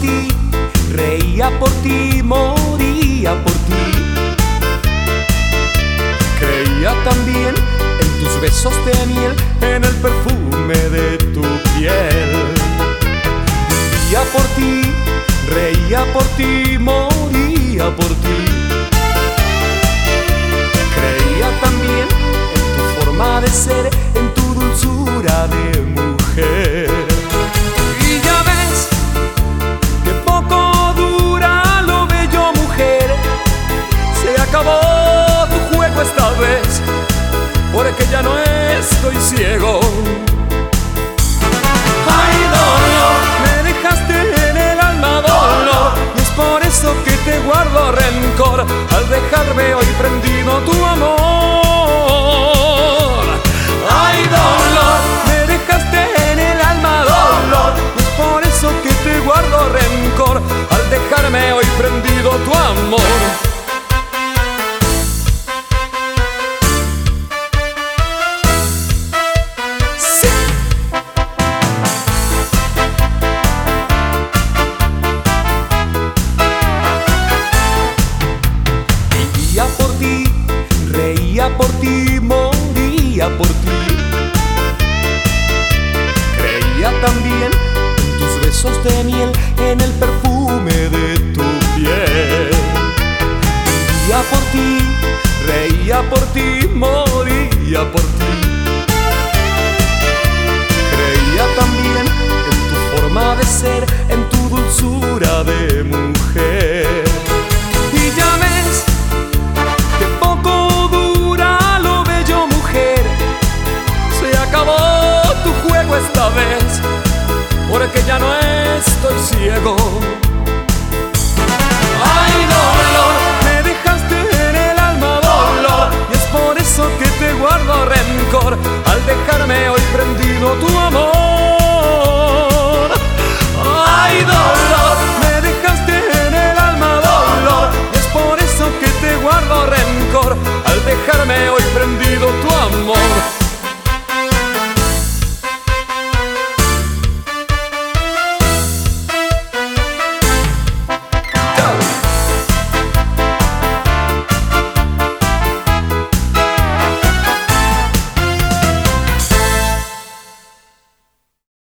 ti, reía por ti, moría por ti. Creía también en tus besos de miel, en el perfume de tu piel. Vivía por ti, reía por ti, moría por ti. Creía también en tu forma de ser, en tu dulzura de mujer. Y ya ves que poco dura lo bello, mujer. Se acabó tu juego esta vez, porque ya no estoy ciego. Ay, dolor, me dejaste en el alma, dolor, y es por eso que te guardo rencor al dejarme hoy prendido tu amor. Ay, dolor, me dejaste en el alma, dolor, y es por eso que te guardo rencor al dejarme hoy prendido tu amor. Por ti, reía por ti, moría por ti. Creía también en tus besos de miel, en el perfume de tu piel. Vivía por ti, reía por ti, moría por ti. Creía también en tu forma de ser, en tu dulzura de mujer. Y ya ves que poco dura lo bello, mujer. Se acabó tu juego esta vez, porque ya no estoy ciego.